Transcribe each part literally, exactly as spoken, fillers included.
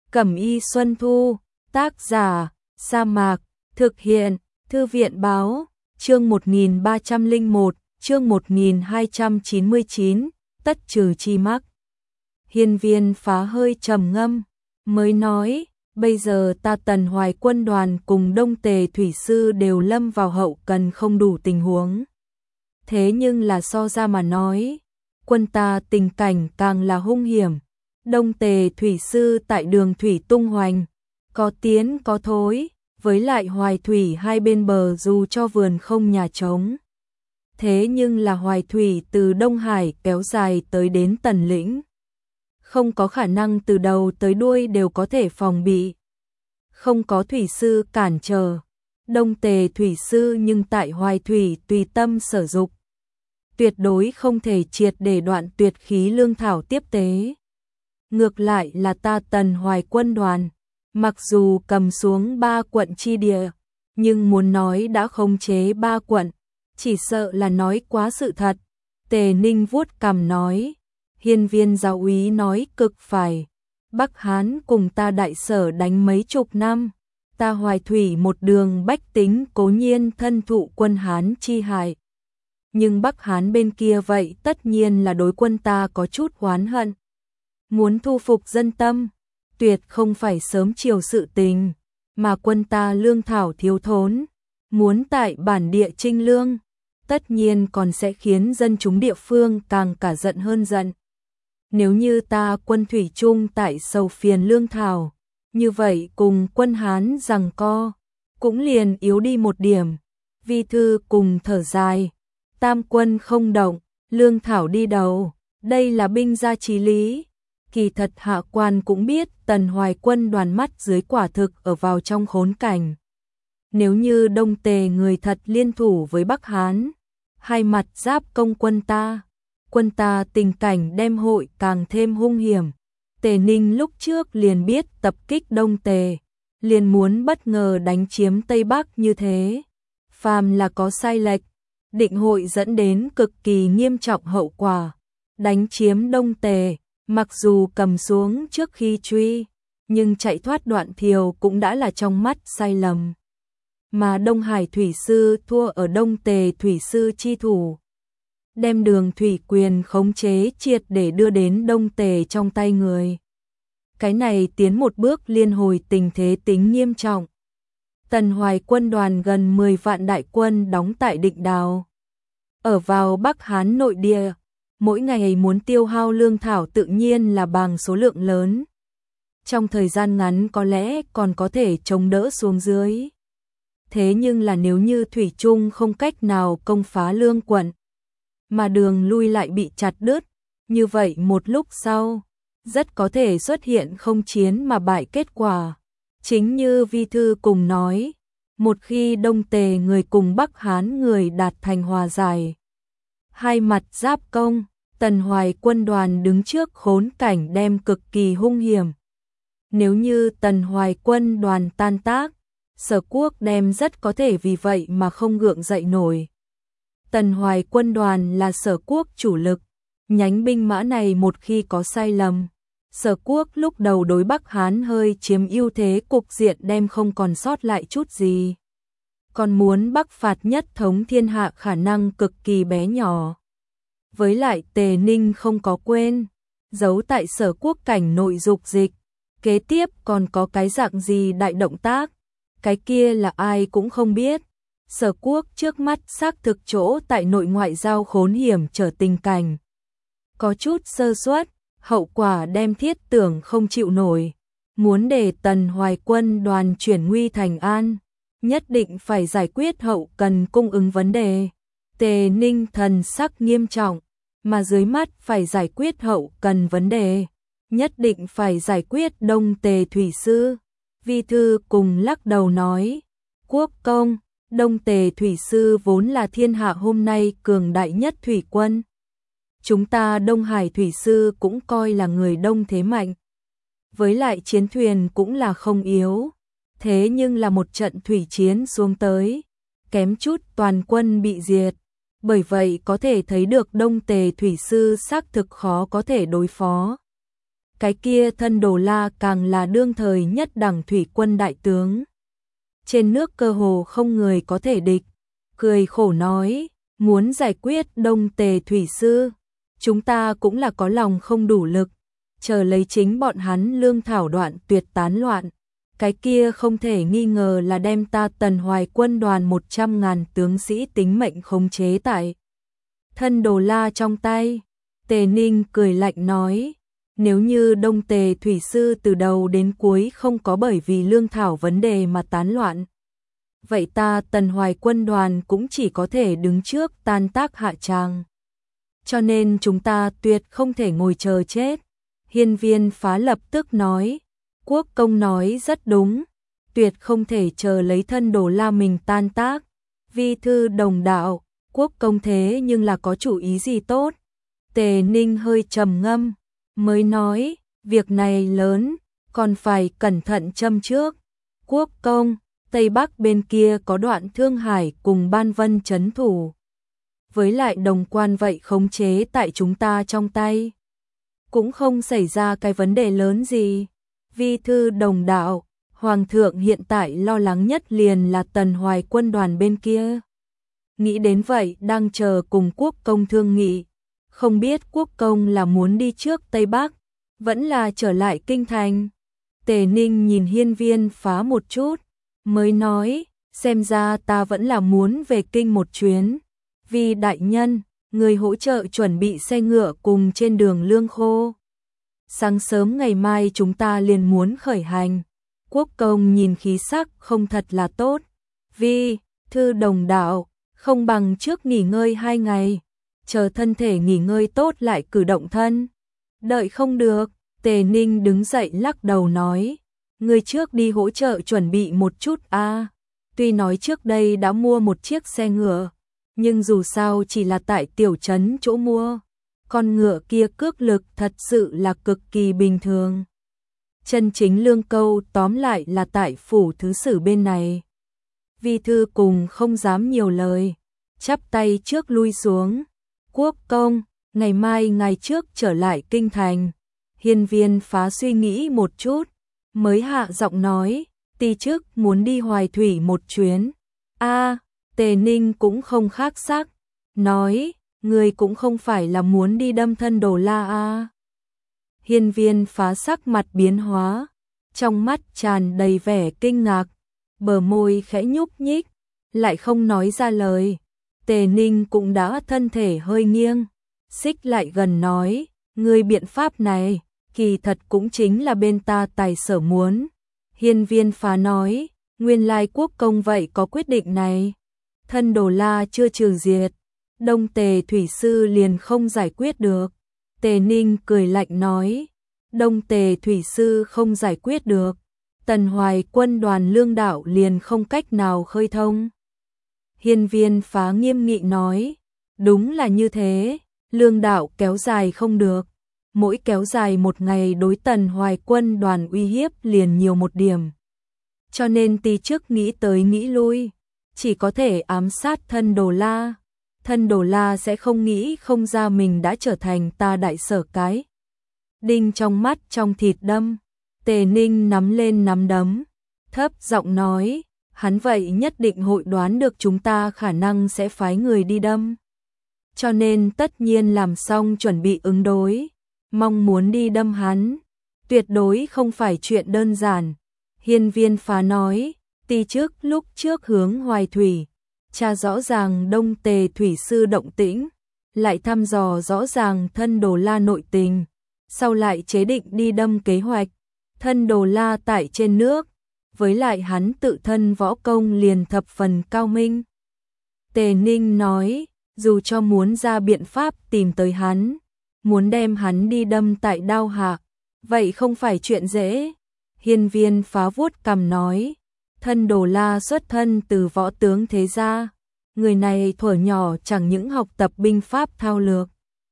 Cẩm y Xuân Thu, tác giả, Sa Mạc, thực hiện, Thư viện báo, chương một nghìn ba trăm lẻ một, chương một nghìn hai trăm chín mươi chín, tất trừ chi mắc. Hiên Viên Phá hơi trầm ngâm, mới nói, bây giờ ta Tần Hoài quân đoàn cùng Đông Tề Thủy Sư đều lâm vào hậu cần không đủ tình huống. Thế nhưng là so ra mà nói, quân ta tình cảnh càng là hung hiểm. Đông Tề Thủy Sư tại đường thủy tung hoành, có tiến có thối, với lại Hoài Thủy hai bên bờ dù cho vườn không nhà trống. Thế nhưng là Hoài Thủy từ Đông Hải kéo dài tới đến Tần Lĩnh. Không có khả năng từ đầu tới đuôi đều có thể phòng bị. Không có Thủy Sư cản trở. Đông Tề Thủy Sư nhưng tại Hoài Thủy tùy tâm sở dục. Tuyệt đối không thể triệt để đoạn tuyệt khí lương thảo tiếp tế. Ngược lại là ta Tần Hoài quân đoàn, mặc dù cầm xuống ba quận chi địa, nhưng muốn nói đã khống chế ba quận, chỉ sợ là nói quá sự thật. Tề Ninh vuốt cằm nói, Hiên Viên giáo úy nói cực phải, Bắc Hán cùng ta đại sở đánh mấy chục năm, ta Hoài Thủy một đường bách tính cố nhiên thân thụ quân Hán chi hại. Nhưng Bắc Hán bên kia vậy tất nhiên là đối quân ta có chút oán hận. Muốn thu phục dân tâm, tuyệt không phải sớm chiều sự tình, mà quân ta lương thảo thiếu thốn, muốn tại bản địa trinh lương, tất nhiên còn sẽ khiến dân chúng địa phương càng cả giận hơn giận. Nếu như ta quân thủy chung tại sầu phiền lương thảo, như vậy cùng quân Hán giằng co, cũng liền yếu đi một điểm. Vi thư cùng thở dài, tam quân không động, lương thảo đi đầu, đây là binh gia chí lý. Kỳ thật hạ quan cũng biết Tần Hoài quân đoàn mắt dưới quả thực ở vào trong khốn cảnh. Nếu như Đông Tề người thật liên thủ với Bắc Hán, hai mặt giáp công quân ta, quân ta tình cảnh đem hội càng thêm hung hiểm. Tề Ninh lúc trước liền biết tập kích Đông Tề, liền muốn bất ngờ đánh chiếm Tây Bắc như thế. Phàm là có sai lệch, định hội dẫn đến cực kỳ nghiêm trọng hậu quả. Đánh chiếm Đông Tề, mặc dù cầm xuống trước khi truy, nhưng chạy thoát Đoạn Thiều cũng đã là trong mắt sai lầm. Mà Đông Hải Thủy Sư thua ở Đông Tề Thủy Sư chi thủ, đem đường thủy quyền khống chế triệt để đưa đến Đông Tề trong tay người. Cái này tiến một bước liên hồi tình thế tính nghiêm trọng. Tần Hoài quân đoàn gần mười vạn đại quân đóng tại Định Đào, ở vào Bắc Hán nội địa. Mỗi ngày muốn tiêu hao lương thảo tự nhiên là bằng số lượng lớn. Trong thời gian ngắn có lẽ còn có thể chống đỡ xuống dưới. Thế nhưng là nếu như thủy chung không cách nào công phá lương quận, mà đường lui lại bị chặt đứt, như vậy một lúc sau, rất có thể xuất hiện không chiến mà bại kết quả. Chính như Vi thư cùng nói, một khi Đông Tề người cùng Bắc Hán người đạt thành hòa giải, hai mặt giáp công, Tần Hoài quân đoàn đứng trước khốn cảnh đem cực kỳ hung hiểm. Nếu như Tần Hoài quân đoàn tan tác, Sở Quốc đem rất có thể vì vậy mà không gượng dậy nổi. Tần Hoài quân đoàn là Sở Quốc chủ lực, nhánh binh mã này một khi có sai lầm, Sở Quốc lúc đầu đối Bắc Hán hơi chiếm ưu thế, cục diện đem không còn sót lại chút gì. Còn muốn Bắc phạt nhất thống thiên hạ khả năng cực kỳ bé nhỏ. Với lại Tề Ninh không có quên, giấu tại Sở Quốc cảnh nội dục dịch, kế tiếp còn có cái dạng gì đại động tác, cái kia là ai cũng không biết. Sở Quốc trước mắt xác thực chỗ tại nội ngoại giao khốn hiểm trở tình cảnh. Có chút sơ suất, hậu quả đem thiết tưởng không chịu nổi. Muốn để Tần Hoài quân đoàn chuyển nguy thành an, nhất định phải giải quyết hậu cần cung ứng vấn đề. Tề Ninh thần sắc nghiêm trọng, mà dưới mắt phải giải quyết hậu cần vấn đề, nhất định phải giải quyết Đông Tề Thủy Sư. Vi thư cùng lắc đầu nói, quốc công, Đông Tề Thủy Sư vốn là thiên hạ hôm nay cường đại nhất thủy quân. Chúng ta Đông Hải Thủy Sư cũng coi là người đông thế mạnh. Với lại chiến thuyền cũng là không yếu. Thế nhưng là một trận thủy chiến xuống tới, kém chút toàn quân bị diệt. Bởi vậy có thể thấy được Đông Tề Thủy Sư xác thực khó có thể đối phó. cái kia Thân Đồ La càng là đương thời nhất đẳng thủy quân đại tướng. Trên nước cơ hồ không người có thể địch, cười khổ nói, muốn giải quyết Đông Tề thủy sư, chúng ta cũng là có lòng không đủ lực, chờ lấy chính bọn hắn lương thảo đoạn tuyệt tán loạn, cái kia không thể nghi ngờ là đem ta Tần Hoài quân đoàn một trăm ngàn tướng sĩ tính mệnh khống chế tại Thân Đồ La trong tay. Tề Ninh cười lạnh nói, nếu như Đông Tề thủy sư từ đầu đến cuối không có bởi vì lương thảo vấn đề mà tán loạn, vậy ta Tần Hoài quân đoàn cũng chỉ có thể đứng trước tan tác hạ tràng. Cho nên chúng ta tuyệt không thể ngồi chờ chết. Hiên Viên Phá lập tức nói, Quốc công nói rất đúng, tuyệt không thể chờ lấy Thân Đồ La mình tan tác. Vi thư đồng đạo, Quốc công thế nhưng là có chủ ý gì tốt? Tề Ninh hơi trầm ngâm, mới nói, việc này lớn, còn phải cẩn thận châm trước. Quốc công, Tây Bắc bên kia có đoạn Thương Hải cùng Ban Vân trấn thủ, với lại Đồng Quan vậy khống chế tại chúng ta trong tay, cũng không xảy ra cái vấn đề lớn gì. Vi thư đồng đạo, Hoàng thượng hiện tại lo lắng nhất liền là Tần Hoài quân đoàn bên kia. Nghĩ đến vậy đang chờ cùng Quốc công thương nghị, không biết Quốc công là muốn đi trước Tây Bắc, vẫn là trở lại kinh thành. Tề Ninh nhìn Hiên Viên Phá một chút, mới nói, xem ra ta vẫn là muốn về kinh một chuyến. Vì đại nhân, người hỗ trợ chuẩn bị xe ngựa cùng trên đường lương khô. Sáng sớm ngày mai chúng ta liền muốn khởi hành. Quốc công nhìn khí sắc không thật là tốt. Vi thư đồng đạo, không bằng trước nghỉ ngơi hai ngày, chờ thân thể nghỉ ngơi tốt lại cử động thân. Đợi không được, Tề Ninh đứng dậy lắc đầu nói, người trước đi hỗ trợ chuẩn bị một chút a. À, tuy nói trước đây đã mua một chiếc xe ngựa, nhưng dù sao chỉ là tại tiểu trấn chỗ mua, con ngựa kia cước lực thật sự là cực kỳ bình thường. Chân chính lương câu tóm lại là tại phủ thứ sử bên này. Vi thư cùng không dám nhiều lời, chắp tay trước lui xuống. Quốc công, ngày mai ngày trước trở lại kinh thành. Hiên Viên Phá suy nghĩ một chút, mới hạ giọng nói, ti chức muốn đi Hoài Thủy một chuyến. A, à, Tề Ninh cũng không khác sắc, nói, người cũng không phải là muốn đi đâm Thân Đồ La a. À. Hiên Viên Phá sắc mặt biến hóa, trong mắt tràn đầy vẻ kinh ngạc, bờ môi khẽ nhúc nhích, lại không nói ra lời. Tề Ninh cũng đã thân thể hơi nghiêng, xích lại gần nói, người biện pháp này, kỳ thật cũng chính là bên ta tài sở muốn. Hiên Viên Phá nói, nguyên lai quốc công vậy có quyết định này. Thân Đồ La chưa trừ diệt, Đông Tề thủy sư liền không giải quyết được. Tề Ninh cười lạnh nói, Đông Tề thủy sư không giải quyết được, Tần Hoài quân đoàn lương đạo liền không cách nào khơi thông. Hiên Viên Phá nghiêm nghị nói, đúng là như thế, lương đạo kéo dài không được, mỗi kéo dài một ngày đối Tần Hoài quân đoàn uy hiếp liền nhiều một điểm. Cho nên ti chức nghĩ tới nghĩ lui, chỉ có thể ám sát Thân Đồ La. Thân Đồ La sẽ không nghĩ không ra mình đã trở thành ta đại sở cái đinh trong mắt trong thịt đâm. Tề Ninh nắm lên nắm đấm, thấp giọng nói, hắn vậy nhất định hội đoán được chúng ta khả năng sẽ phái người đi đâm. Cho nên tất nhiên làm xong chuẩn bị ứng đối, mong muốn đi đâm hắn, tuyệt đối không phải chuyện đơn giản. Hiên Viên Phá nói, ti chức lúc trước hướng Hoài Thủy, tra rõ ràng Đông Tề thủy sư động tĩnh, lại thăm dò rõ ràng Thân Đồ La nội tình, sau lại chế định đi đâm kế hoạch. Thân Đồ La tại trên nước, với lại hắn tự thân võ công liền thập phần cao minh. Tề Ninh nói, dù cho muốn ra biện pháp tìm tới hắn, muốn đem hắn đi đâm tại Đao Hạ, vậy không phải chuyện dễ. Hiên Viên Phá vuốt cằm nói, Thân Đồ La xuất thân từ võ tướng thế gia, người này thuở nhỏ chẳng những học tập binh pháp thao lược,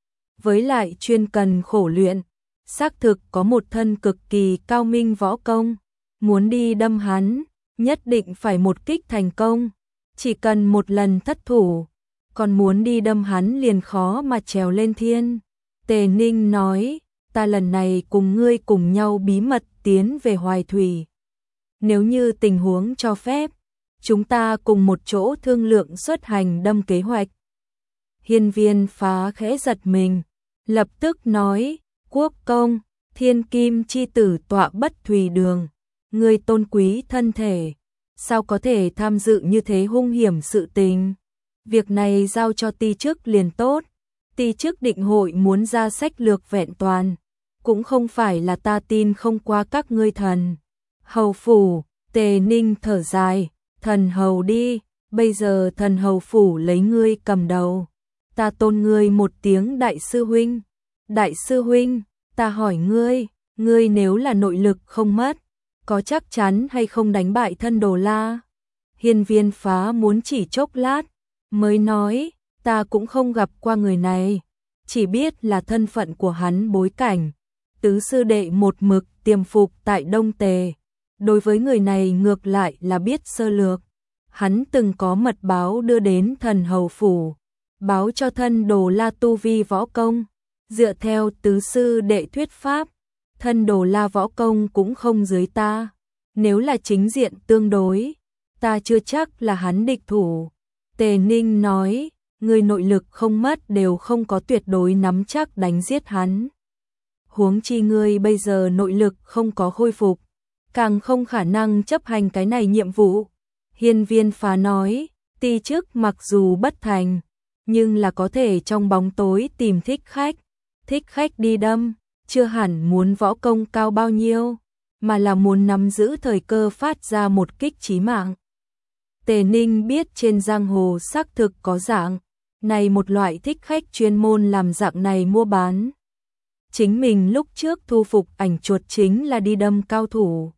với lại chuyên cần khổ luyện, xác thực có một thân cực kỳ cao minh võ công, muốn đi đâm hắn, nhất định phải một kích thành công, chỉ cần một lần thất thủ, còn muốn đi đâm hắn liền khó mà trèo lên thiên. Tề Ninh nói, ta lần này cùng ngươi cùng nhau bí mật tiến về Hoài Thủy. Nếu như tình huống cho phép, chúng ta cùng một chỗ thương lượng xuất hành đâm kế hoạch. Hiên Viên Phá khẽ giật mình, lập tức nói, quốc công, thiên kim chi tử tọa bất thùy đường, ngươi tôn quý thân thể, sao có thể tham dự như thế hung hiểm sự tình. Việc này giao cho ti chức liền tốt, ti chức định hội muốn ra sách lược vẹn toàn, cũng không phải là ta tin không qua các ngươi thần. Hầu phủ, Tề Ninh thở dài, thần hầu đi, bây giờ thần hầu phủ lấy ngươi cầm đầu. Ta tôn ngươi một tiếng đại sư huynh. Đại sư huynh, ta hỏi ngươi, ngươi nếu là nội lực không mất, có chắc chắn hay không đánh bại thân Đồ La? Hiên Viên Phá muốn chỉ chốc lát, mới nói, ta cũng không gặp qua người này, chỉ biết là thân phận của hắn bối cảnh. Tứ sư đệ một mực tiềm phục tại Đông Tề, đối với người này ngược lại là biết sơ lược. Hắn từng có mật báo đưa đến thần hầu phủ, báo cho thân Đồ La tu vi võ công. Dựa theo tứ sư đệ thuyết pháp, thân Đồ La võ công cũng không dưới ta. Nếu là chính diện tương đối, ta chưa chắc là hắn địch thủ. Tề Ninh nói, người nội lực không mất đều không có tuyệt đối nắm chắc đánh giết hắn. Huống chi ngươi bây giờ nội lực không có khôi phục, càng không khả năng chấp hành cái này nhiệm vụ. Hiên Viên Phá nói, ti chức mặc dù bất thành, nhưng là có thể trong bóng tối tìm thích khách. Thích khách đi đâm, chưa hẳn muốn võ công cao bao nhiêu, mà là muốn nắm giữ thời cơ phát ra một kích chí mạng. Tề Ninh biết trên giang hồ xác thực có dạng này một loại thích khách chuyên môn làm dạng này mua bán. Chính mình lúc trước thu phục ảnh chuột chính là đi đâm cao thủ.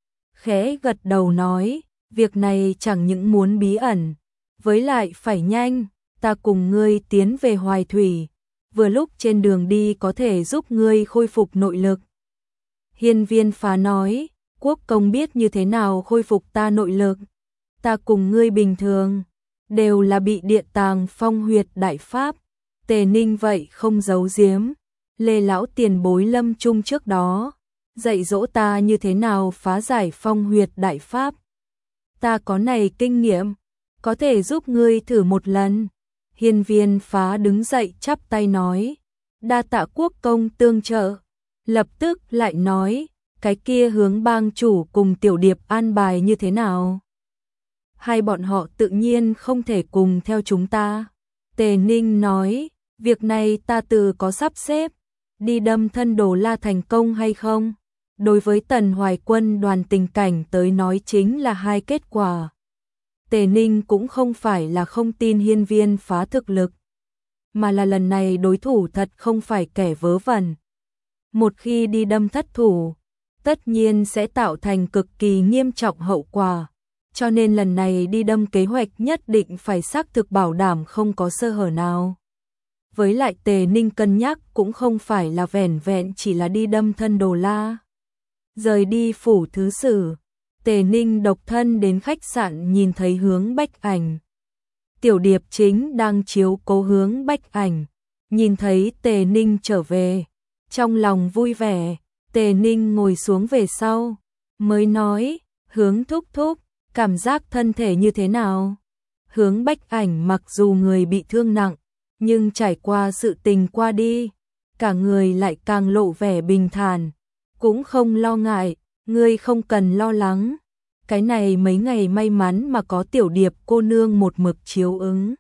Khẽ gật đầu nói, việc này chẳng những muốn bí ẩn, với lại phải nhanh, ta cùng ngươi tiến về Hoài Thủy, vừa lúc trên đường đi có thể giúp ngươi khôi phục nội lực. Hiên Viên Phá nói, quốc công biết như thế nào khôi phục ta nội lực, ta cùng ngươi bình thường, đều là bị điện tàng phong huyệt đại pháp. Tề Ninh vậy không giấu giếm, Lê lão tiền bối lâm chung trước đó, dạy dỗ ta như thế nào phá giải phong huyệt đại pháp. Ta có này kinh nghiệm, có thể giúp ngươi thử một lần. Hiên Viên Phá đứng dậy chắp tay nói, đa tạ quốc công tương trợ. Lập tức lại nói, cái kia Hướng bang chủ cùng Tiểu Điệp an bài như thế nào? Hai bọn họ tự nhiên không thể cùng theo chúng ta. Tề Ninh nói, việc này ta tự có sắp xếp, đi đâm thân Đồ La thành công hay không? Đối với Tần Hoài Quân đoàn tình cảnh tới nói chính là hai kết quả. Tề Ninh cũng không phải là không tin Hiên Viên Phá thực lực, mà là lần này đối thủ thật không phải kẻ vớ vẩn. Một khi đi đâm thất thủ, tất nhiên sẽ tạo thành cực kỳ nghiêm trọng hậu quả, cho nên lần này đi đâm kế hoạch nhất định phải xác thực bảo đảm không có sơ hở nào. Với lại Tề Ninh cân nhắc cũng không phải là vẻn vẹn chỉ là đi đâm thân Đồ La. Rời đi phủ thứ sử, Tề Ninh độc thân đến khách sạn nhìn thấy Hướng Bách Ảnh. Tiểu Điệp chính đang chiếu cố Hướng Bách Ảnh, nhìn thấy Tề Ninh trở về, trong lòng vui vẻ. Tề Ninh ngồi xuống về sau, mới nói, Hướng thúc thúc, cảm giác thân thể như thế nào? Hướng Bách Ảnh mặc dù người bị thương nặng, nhưng trải qua sự tình qua đi, cả người lại càng lộ vẻ bình thản, cũng không lo ngại. Ngươi không cần lo lắng, cái này mấy ngày may mắn mà có Tiểu Điệp cô nương một mực chiếu ứng.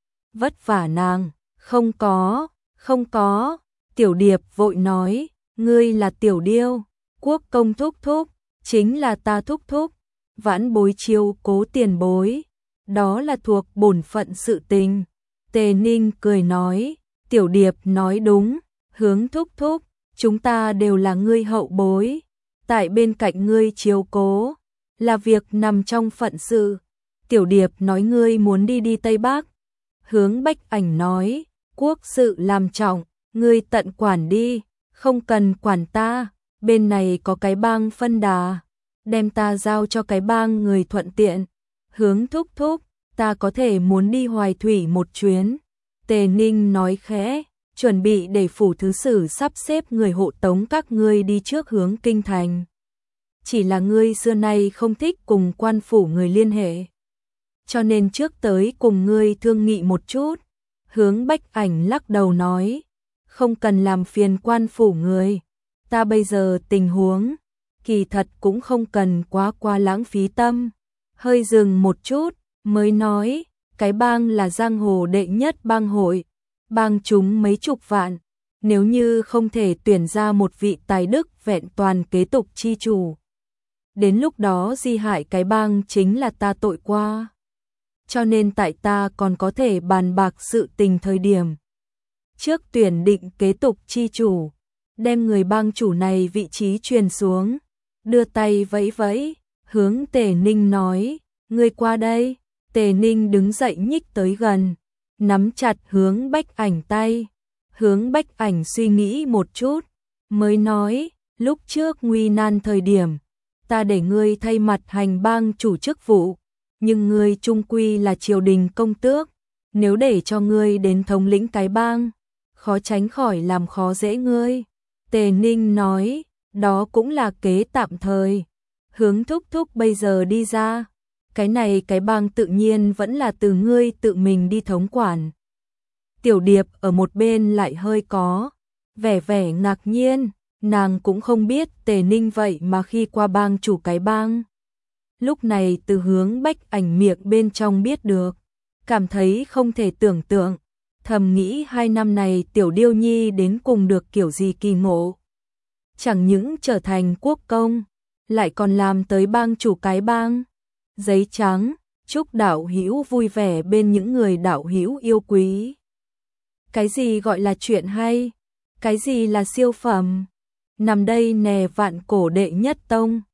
Vất vả nàng, không có, không có. Tiểu Điệp vội nói, ngươi là Tiểu Điêu, quốc công thúc thúc, chính là ta thúc thúc, vãn bối chiếu cố tiền bối, đó là thuộc bổn phận sự tình. Tề Ninh cười nói, Tiểu Điệp nói đúng, Hướng thúc thúc, chúng ta đều là ngươi hậu bối, tại bên cạnh ngươi chiếu cố, là việc nằm trong phận sự. Tiểu Điệp nói ngươi muốn đi đi Tây Bắc. Hướng Bách Ảnh nói, quốc sự làm trọng, ngươi tận quản đi, không cần quản ta, bên này có cái bang phân đà, đem ta giao cho cái bang người thuận tiện. Hướng thúc thúc, ta có thể muốn đi Hoài Thủy một chuyến. Tề Ninh nói khẽ, chuẩn bị để phủ thứ sử sắp xếp người hộ tống các ngươi đi trước hướng kinh thành. Chỉ là ngươi xưa nay không thích cùng quan phủ người liên hệ, cho nên trước tới cùng ngươi thương nghị một chút. Hướng Bách Ảnh lắc đầu nói, không cần làm phiền quan phủ người, ta bây giờ tình huống, kỳ thật cũng không cần quá qua lãng phí tâm. Hơi dừng một chút, mới nói, cái bang là giang hồ đệ nhất bang hội, bang chúng mấy chục vạn, nếu như không thể tuyển ra một vị tài đức vẹn toàn kế tục chi chủ, đến lúc đó di hại cái bang chính là ta tội qua. Cho nên tại ta còn có thể bàn bạc sự tình thời điểm trước tuyển định kế tục chi chủ, đem người bang chủ này vị trí truyền xuống, đưa tay vẫy vẫy, hướng Tề Ninh nói, ngươi qua đây. Tề Ninh đứng dậy nhích tới gần, nắm chặt Hướng Bách Ảnh tay. Hướng Bách Ảnh suy nghĩ một chút, mới nói, lúc trước nguy nan thời điểm, ta để ngươi thay mặt hành bang chủ chức vụ, nhưng ngươi trung quy là triều đình công tước, nếu để cho ngươi đến thống lĩnh cái bang, khó tránh khỏi làm khó dễ ngươi. Tề Ninh nói, đó cũng là kế tạm thời. Hướng thúc thúc bây giờ đi ra, cái này cái bang tự nhiên vẫn là từ ngươi tự mình đi thống quản. Tiểu Điệp ở một bên lại hơi có vẻ vẻ ngạc nhiên, nàng cũng không biết Tề Ninh vậy mà khi qua bang chủ cái bang. Lúc này từ Hướng Bách Ảnh miệng bên trong biết được, cảm thấy không thể tưởng tượng, thầm nghĩ hai năm này Tiểu Điêu Nhi đến cùng được kiểu gì kỳ ngộ. Chẳng những trở thành quốc công, lại còn làm tới bang chủ cái bang. Giấy trắng, chúc đạo hữu vui vẻ bên những người đạo hữu yêu quý. Cái gì gọi là chuyện hay? Cái gì là siêu phẩm? Nằm đây nè vạn cổ đệ nhất tông.